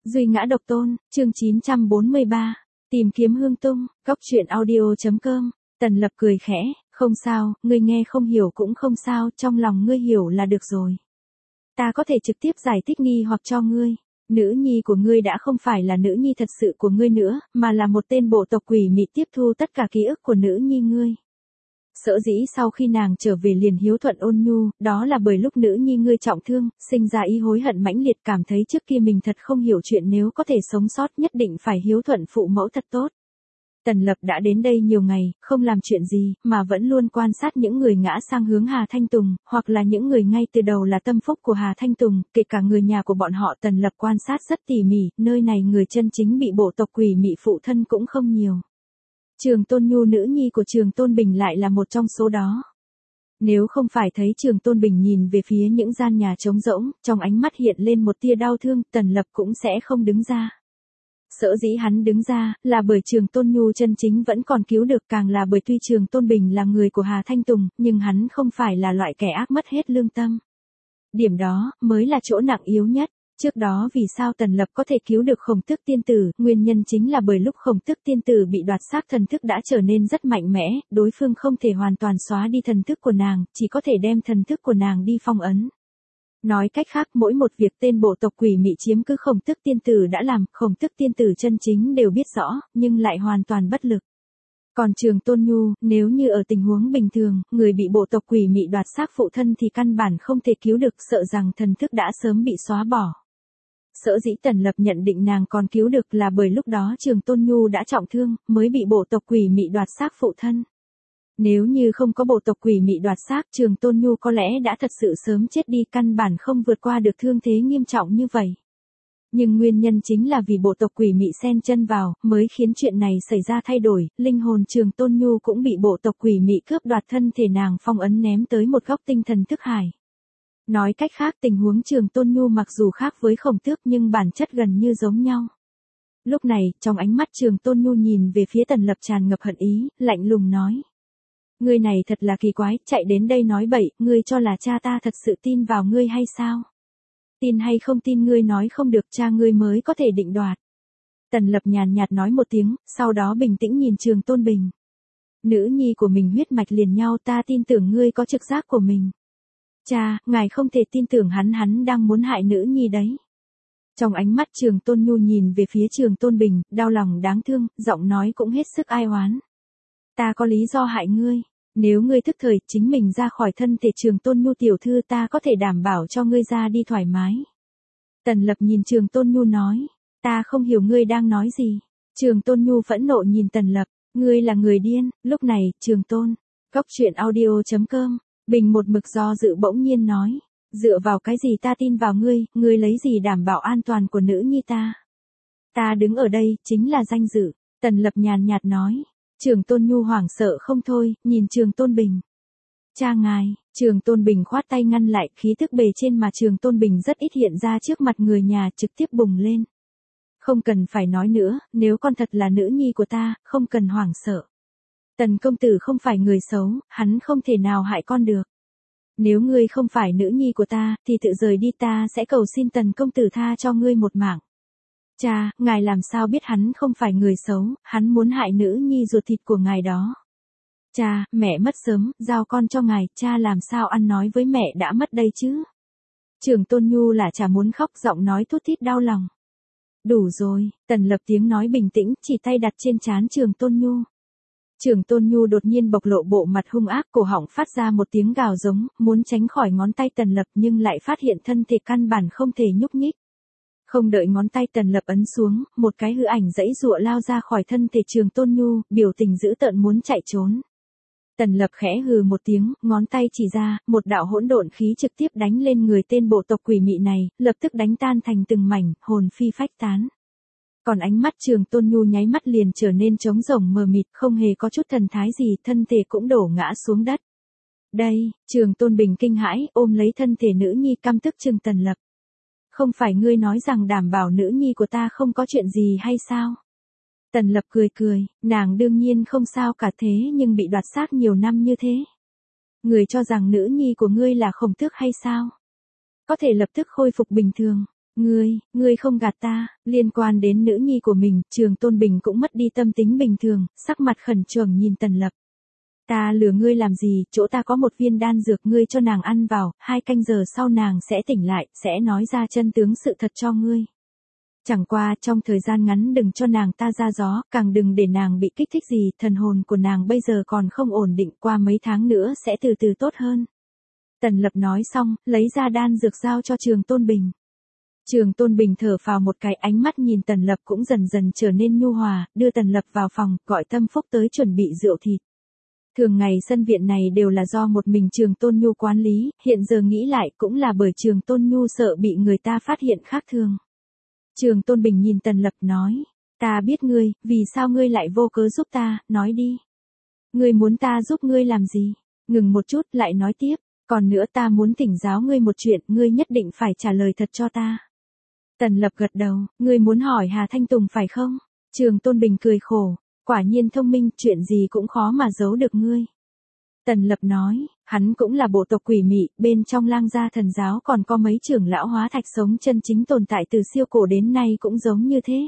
Duy ngã độc tôn, chương 943. Tìm kiếm hương tung, góc truyện audio.com. Tần Lập cười khẽ, không sao, ngươi nghe không hiểu cũng không sao, trong lòng ngươi hiểu là được rồi. Ta có thể trực tiếp giải thích nghi hoặc cho ngươi. Nữ nhi của ngươi đã không phải là nữ nhi thật sự của ngươi nữa, mà là một tên bộ tộc quỷ mị tiếp thu tất cả ký ức của nữ nhi ngươi. Sở dĩ sau khi nàng trở về liền hiếu thuận ôn nhu, đó là bởi lúc nữ nhi ngươi trọng thương, sinh ra ý hối hận mãnh liệt, cảm thấy trước kia mình thật không hiểu chuyện, nếu có thể sống sót nhất định phải hiếu thuận phụ mẫu thật tốt. Tần Lập đã đến đây nhiều ngày, không làm chuyện gì, mà vẫn luôn quan sát những người ngã sang hướng Hà Thanh Tùng, hoặc là những người ngay từ đầu là tâm phúc của Hà Thanh Tùng, kể cả người nhà của bọn họ. Tần Lập quan sát rất tỉ mỉ, nơi này người chân chính bị bộ tộc quỷ mị phụ thân cũng không nhiều. Trường Tôn Nhu, nữ nhi của Trường Tôn Bình, lại là một trong số đó. Nếu không phải thấy Trường Tôn Bình nhìn về phía những gian nhà trống rỗng, trong ánh mắt hiện lên một tia đau thương, Tần Lập cũng sẽ không đứng ra. Sở dĩ hắn đứng ra, là bởi Trường Tôn Nhu chân chính vẫn còn cứu được, càng là bởi tuy Trường Tôn Bình là người của Hà Thanh Tùng, nhưng hắn không phải là loại kẻ ác mất hết lương tâm. Điểm đó, mới là chỗ nặng yếu nhất. Trước đó vì sao Tần Lập có thể cứu được Khổng Tước tiên tử, nguyên nhân chính là bởi lúc Khổng Tước tiên tử bị đoạt xác thần thức đã trở nên rất mạnh mẽ, đối phương không thể hoàn toàn xóa đi thần thức của nàng, chỉ có thể đem thần thức của nàng đi phong ấn. Nói cách khác, mỗi một việc tên bộ tộc quỷ mị chiếm cứ Khổng Tước tiên tử đã làm, Khổng Tước tiên tử chân chính đều biết rõ, nhưng lại hoàn toàn bất lực. Còn Trường Tôn Nhu, nếu như ở tình huống bình thường, người bị bộ tộc quỷ mị đoạt xác phụ thân thì căn bản không thể cứu được, sợ rằng thần thức đã sớm bị xóa bỏ. Sở dĩ Tần Lập nhận định nàng còn cứu được là bởi lúc đó Trường Tôn Nhu đã trọng thương, mới bị bộ tộc quỷ mị đoạt xác phụ thân. Nếu như không có bộ tộc quỷ mị đoạt xác, Trường Tôn Nhu có lẽ đã thật sự sớm chết đi, căn bản không vượt qua được thương thế nghiêm trọng như vậy. Nhưng nguyên nhân chính là vì bộ tộc quỷ mị xen chân vào, mới khiến chuyện này xảy ra thay đổi, linh hồn Trường Tôn Nhu cũng bị bộ tộc quỷ mị cướp đoạt, thân thể nàng phong ấn ném tới một góc tinh thần thức hải. Nói cách khác, tình huống Trường Tôn Nhu mặc dù khác với Khổng Tước nhưng bản chất gần như giống nhau. Lúc này, trong ánh mắt Trường Tôn Nhu nhìn về phía Tần Lập tràn ngập hận ý, lạnh lùng nói. Ngươi này thật là kỳ quái, chạy đến đây nói bậy, ngươi cho là cha ta thật sự tin vào ngươi hay sao? Tin hay không tin ngươi nói không được, cha ngươi mới có thể định đoạt. Tần Lập nhàn nhạt nói một tiếng, sau đó bình tĩnh nhìn Trường Tôn Bình. Nữ nhi của mình huyết mạch liền nhau, ta tin tưởng ngươi có trực giác của mình. Cha, ngài không thể tin tưởng hắn đang muốn hại nữ nhi đấy. Trong ánh mắt Trường Tôn Nhu nhìn về phía Trường Tôn Bình, đau lòng đáng thương, giọng nói cũng hết sức ai oán. Ta có lý do hại ngươi, nếu ngươi thức thời chính mình ra khỏi thân thể Trường Tôn Nhu tiểu thư, ta có thể đảm bảo cho ngươi ra đi thoải mái. Tần Lập nhìn Trường Tôn Nhu nói, ta không hiểu ngươi đang nói gì. Trường Tôn Nhu phẫn nộ nhìn Tần Lập, ngươi là người điên. Lúc này, Trường Tôn, góc truyện audio.com. Bình một mực do dự bỗng nhiên nói, dựa vào cái gì ta tin vào ngươi, ngươi lấy gì đảm bảo an toàn của nữ nhi ta? Ta đứng ở đây, chính là danh dự. Tần Lập nhàn nhạt nói. Trường Tôn Nhu hoảng sợ không thôi, nhìn Trường Tôn Bình. Cha ngài, Trường Tôn Bình khoát tay ngăn lại, khí tức bề trên mà Trường Tôn Bình rất ít hiện ra trước mặt người nhà trực tiếp bùng lên. Không cần phải nói nữa, nếu con thật là nữ nhi của ta, không cần hoảng sợ. Tần công tử không phải người xấu, hắn không thể nào hại con được. Nếu ngươi không phải nữ nhi của ta, thì tự rời đi, ta sẽ cầu xin Tần công tử tha cho ngươi một mạng. Cha, ngài làm sao biết hắn không phải người xấu, hắn muốn hại nữ nhi ruột thịt của ngài đó. Cha, mẹ mất sớm, giao con cho ngài, cha làm sao ăn nói với mẹ đã mất đây chứ? Trường Tôn Nhu là chả muốn khóc, giọng nói thút thít đau lòng. Đủ rồi, Tần Lập tiếng nói bình tĩnh, chỉ tay đặt trên trán Trường Tôn Nhu. Trường Tôn Nhu đột nhiên bộc lộ bộ mặt hung ác, cổ họng phát ra một tiếng gào giống, muốn tránh khỏi ngón tay Tần Lập nhưng lại phát hiện thân thể căn bản không thể nhúc nhích. Không đợi ngón tay Tần Lập ấn xuống, một cái hư ảnh giãy giụa lao ra khỏi thân thể Trường Tôn Nhu, biểu tình dữ tợn muốn chạy trốn. Tần Lập khẽ hừ một tiếng, ngón tay chỉ ra, một đạo hỗn độn khí trực tiếp đánh lên người tên bộ tộc quỷ mị này, lập tức đánh tan thành từng mảnh, hồn phi phách tán. Còn ánh mắt Trường Tôn Nhu nháy mắt liền trở nên trống rỗng mờ mịt, không hề có chút thần thái gì, thân thể cũng đổ ngã xuống đất. Đây, Trường Tôn Bình kinh hãi, ôm lấy thân thể nữ nhi căm tức trừng Tần Lập. Không phải ngươi nói rằng đảm bảo nữ nhi của ta không có chuyện gì hay sao? Tần Lập cười cười, nàng đương nhiên không sao cả, thế nhưng bị đoạt xác nhiều năm như thế. Người cho rằng nữ nhi của ngươi là Khổng Tước hay sao? Có thể lập tức khôi phục bình thường. Ngươi không gạt ta, liên quan đến nữ nhi của mình, Trường Tôn Bình cũng mất đi tâm tính bình thường, sắc mặt khẩn trương nhìn Tần Lập. Ta lừa ngươi làm gì, chỗ ta có một viên đan dược ngươi cho nàng ăn vào, 2 canh giờ sau nàng sẽ tỉnh lại, sẽ nói ra chân tướng sự thật cho ngươi. Chẳng qua trong thời gian ngắn đừng cho nàng ta ra gió, càng đừng để nàng bị kích thích gì, thần hồn của nàng bây giờ còn không ổn định, qua mấy tháng nữa sẽ từ từ tốt hơn. Tần Lập nói xong, lấy ra đan dược giao cho Trường Tôn Bình. Trường Tôn Bình thở phào một cái, ánh mắt nhìn Tần Lập cũng dần dần trở nên nhu hòa, đưa Tần Lập vào phòng, gọi Tâm Phúc tới chuẩn bị rượu thịt. Thường ngày sân viện này đều là do một mình Trường Tôn Nhu quản lý, hiện giờ nghĩ lại cũng là bởi Trường Tôn Nhu sợ bị người ta phát hiện khác thường. Trường Tôn Bình nhìn Tần Lập nói, ta biết ngươi, vì sao ngươi lại vô cớ giúp ta, nói đi. Ngươi muốn ta giúp ngươi làm gì? Ngừng một chút lại nói tiếp, còn nữa ta muốn thỉnh giáo ngươi một chuyện, ngươi nhất định phải trả lời thật cho ta. Tần Lập gật đầu, ngươi muốn hỏi Hà Thanh Tùng phải không? Trường Tôn Bình cười khổ, quả nhiên thông minh, chuyện gì cũng khó mà giấu được ngươi. Tần Lập nói, hắn cũng là bộ tộc quỷ mị, bên trong Lang gia thần giáo còn có mấy trưởng lão hóa thạch sống chân chính tồn tại từ siêu cổ đến nay cũng giống như thế.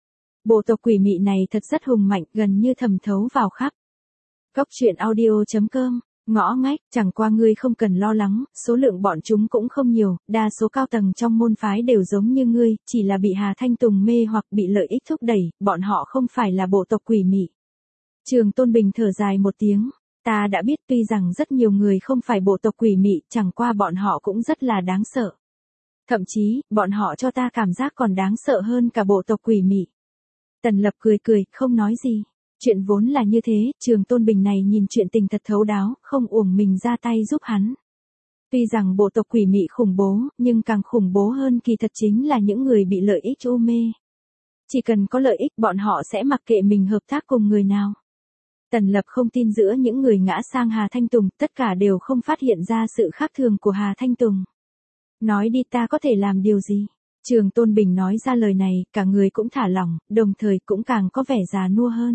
Bộ tộc quỷ mị này thật rất hùng mạnh, gần như thẩm thấu vào khắp. Góc truyện audio.com, ngõ ngách, chẳng qua ngươi không cần lo lắng, số lượng bọn chúng cũng không nhiều, đa số cao tầng trong môn phái đều giống như ngươi, chỉ là bị Hà Thanh Tùng mê hoặc bị lợi ích thúc đẩy, bọn họ không phải là bộ tộc quỷ mị. Trường Tôn Bình thở dài một tiếng. Ta đã biết tuy rằng rất nhiều người không phải bộ tộc quỷ mị, chẳng qua bọn họ cũng rất là đáng sợ. Thậm chí, bọn họ cho ta cảm giác còn đáng sợ hơn cả bộ tộc quỷ mị. Tần Lập cười cười, không nói gì. Chuyện vốn là như thế, Trường Tôn Bình này nhìn chuyện tình thật thấu đáo, không uổng mình ra tay giúp hắn. Tuy rằng bộ tộc quỷ mị khủng bố, nhưng càng khủng bố hơn kỳ thật chính là những người bị lợi ích u mê. Chỉ cần có lợi ích bọn họ sẽ mặc kệ mình hợp tác cùng người nào. Tần Lập không tin giữa những người ngã sang Hà Thanh Tùng, tất cả đều không phát hiện ra sự khác thường của Hà Thanh Tùng. Nói đi, ta có thể làm điều gì? Trường Tôn Bình nói ra lời này, cả người cũng thả lỏng, đồng thời cũng càng có vẻ già nua hơn.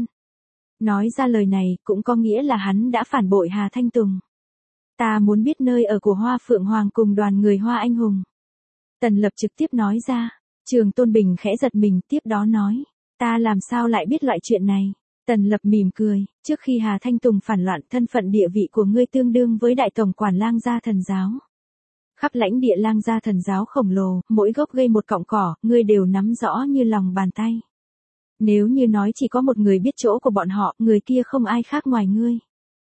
Nói ra lời này, cũng có nghĩa là hắn đã phản bội Hà Thanh Tùng. Ta muốn biết nơi ở của Hoa Phượng Hoàng cùng đoàn người Hoa Anh Hùng. Tần Lập trực tiếp nói ra. Trường Tôn Bình khẽ giật mình, tiếp đó nói. Ta làm sao lại biết loại chuyện này? Tần Lập mỉm cười, trước khi Hà Thanh Tùng phản loạn, thân phận địa vị của ngươi tương đương với đại tổng quản Lang gia thần giáo. Khắp lãnh địa Lang gia thần giáo khổng lồ, mỗi gốc gây một cọng cỏ, ngươi đều nắm rõ như lòng bàn tay. Nếu như nói chỉ có một người biết chỗ của bọn họ, người kia không ai khác ngoài ngươi.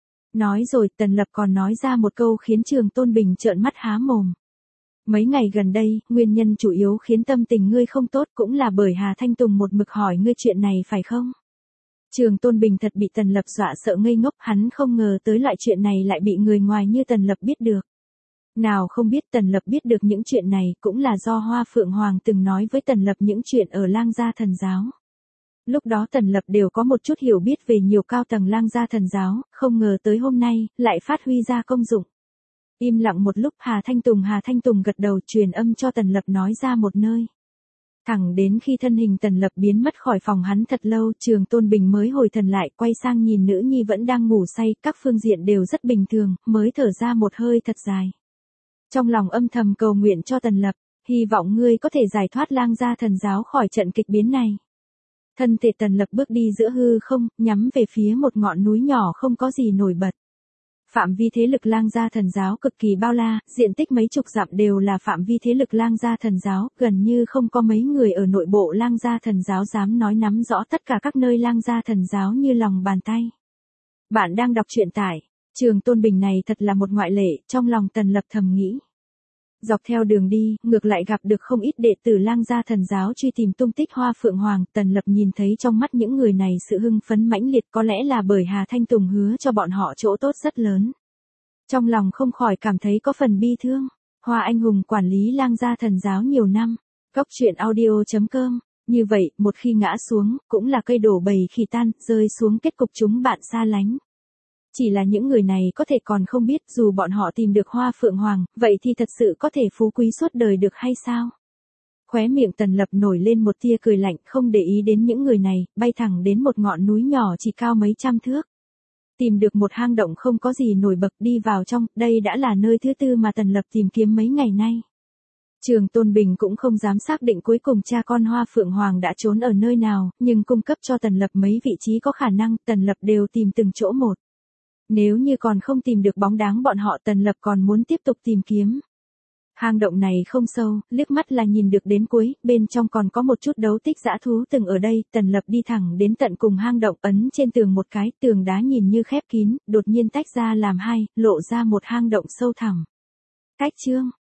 Nói rồi, Tần Lập còn nói ra một câu khiến Trường Tôn Bình trợn mắt há mồm. Mấy ngày gần đây, nguyên nhân chủ yếu khiến tâm tình ngươi không tốt cũng là bởi Hà Thanh Tùng một mực hỏi ngươi chuyện này phải không? Trường Tôn Bình thật bị Tần Lập dọa sợ ngây ngốc, hắn không ngờ tới loại chuyện này lại bị người ngoài như Tần Lập biết được. Nào không biết Tần Lập biết được những chuyện này cũng là do Hoa Phượng Hoàng từng nói với Tần Lập những chuyện ở Lang gia thần giáo. Lúc đó Tần Lập đều có một chút hiểu biết về nhiều cao tầng Lang gia thần giáo, không ngờ tới hôm nay, lại phát huy ra công dụng. Im lặng một lúc, Hà Thanh Tùng gật đầu truyền âm cho Tần Lập nói ra một nơi. Thẳng đến khi thân hình Tần Lập biến mất khỏi phòng hắn thật lâu, Trường Tôn Bình mới hồi thần lại, quay sang nhìn nữ nhi vẫn đang ngủ say, các phương diện đều rất bình thường, mới thở ra một hơi thật dài. Trong lòng âm thầm cầu nguyện cho Tần Lập, hy vọng ngươi có thể giải thoát Lang gia thần giáo khỏi trận kịch biến này. Thân thể Tần Lập bước đi giữa hư không, nhắm về phía một ngọn núi nhỏ không có gì nổi bật. Phạm vi thế lực Lang gia thần giáo cực kỳ bao la, diện tích mấy chục dặm đều là phạm vi thế lực Lang gia thần giáo, gần như không có mấy người ở nội bộ Lang gia thần giáo dám nói nắm rõ tất cả các nơi Lang gia thần giáo như lòng bàn tay. Bạn đang đọc truyện tại Trường Tôn Bình này thật là một ngoại lệ, trong lòng Tần Lập thầm nghĩ. Dọc theo đường đi, ngược lại gặp được không ít đệ tử Lang gia thần giáo truy tìm tung tích Hoa Phượng Hoàng, Tần Lập nhìn thấy trong mắt những người này sự hưng phấn mãnh liệt, có lẽ là bởi Hà Thanh Tùng hứa cho bọn họ chỗ tốt rất lớn. Trong lòng không khỏi cảm thấy có phần bi thương. Hoa Anh Hùng quản lý Lang gia thần giáo nhiều năm. Góc truyện audio.com. Như vậy, một khi ngã xuống, cũng là cây đổ bầy khi tan, rơi xuống kết cục chúng bạn xa lánh. Chỉ là những người này có thể còn không biết, dù bọn họ tìm được Hoa Phượng Hoàng, vậy thì thật sự có thể phú quý suốt đời được hay sao? Khóe miệng Tần Lập nổi lên một tia cười lạnh, không để ý đến những người này, bay thẳng đến một ngọn núi nhỏ chỉ cao mấy trăm thước. Tìm được một hang động không có gì nổi bật, đi vào trong, đây đã là nơi thứ tư mà Tần Lập tìm kiếm mấy ngày nay. Trường Tôn Bình cũng không dám xác định cuối cùng cha con Hoa Phượng Hoàng đã trốn ở nơi nào, nhưng cung cấp cho Tần Lập mấy vị trí có khả năng, Tần Lập đều tìm từng chỗ một. Nếu như còn không tìm được bóng dáng bọn họ, Tần Lập còn muốn tiếp tục tìm kiếm. Hang động này không sâu, liếc mắt là nhìn được đến cuối, bên trong còn có một chút dấu tích dã thú từng ở đây, Tần Lập đi thẳng đến tận cùng hang động, ấn trên tường một cái, tường đá nhìn như khép kín, đột nhiên tách ra làm hai, lộ ra một hang động sâu thẳm. Cách chương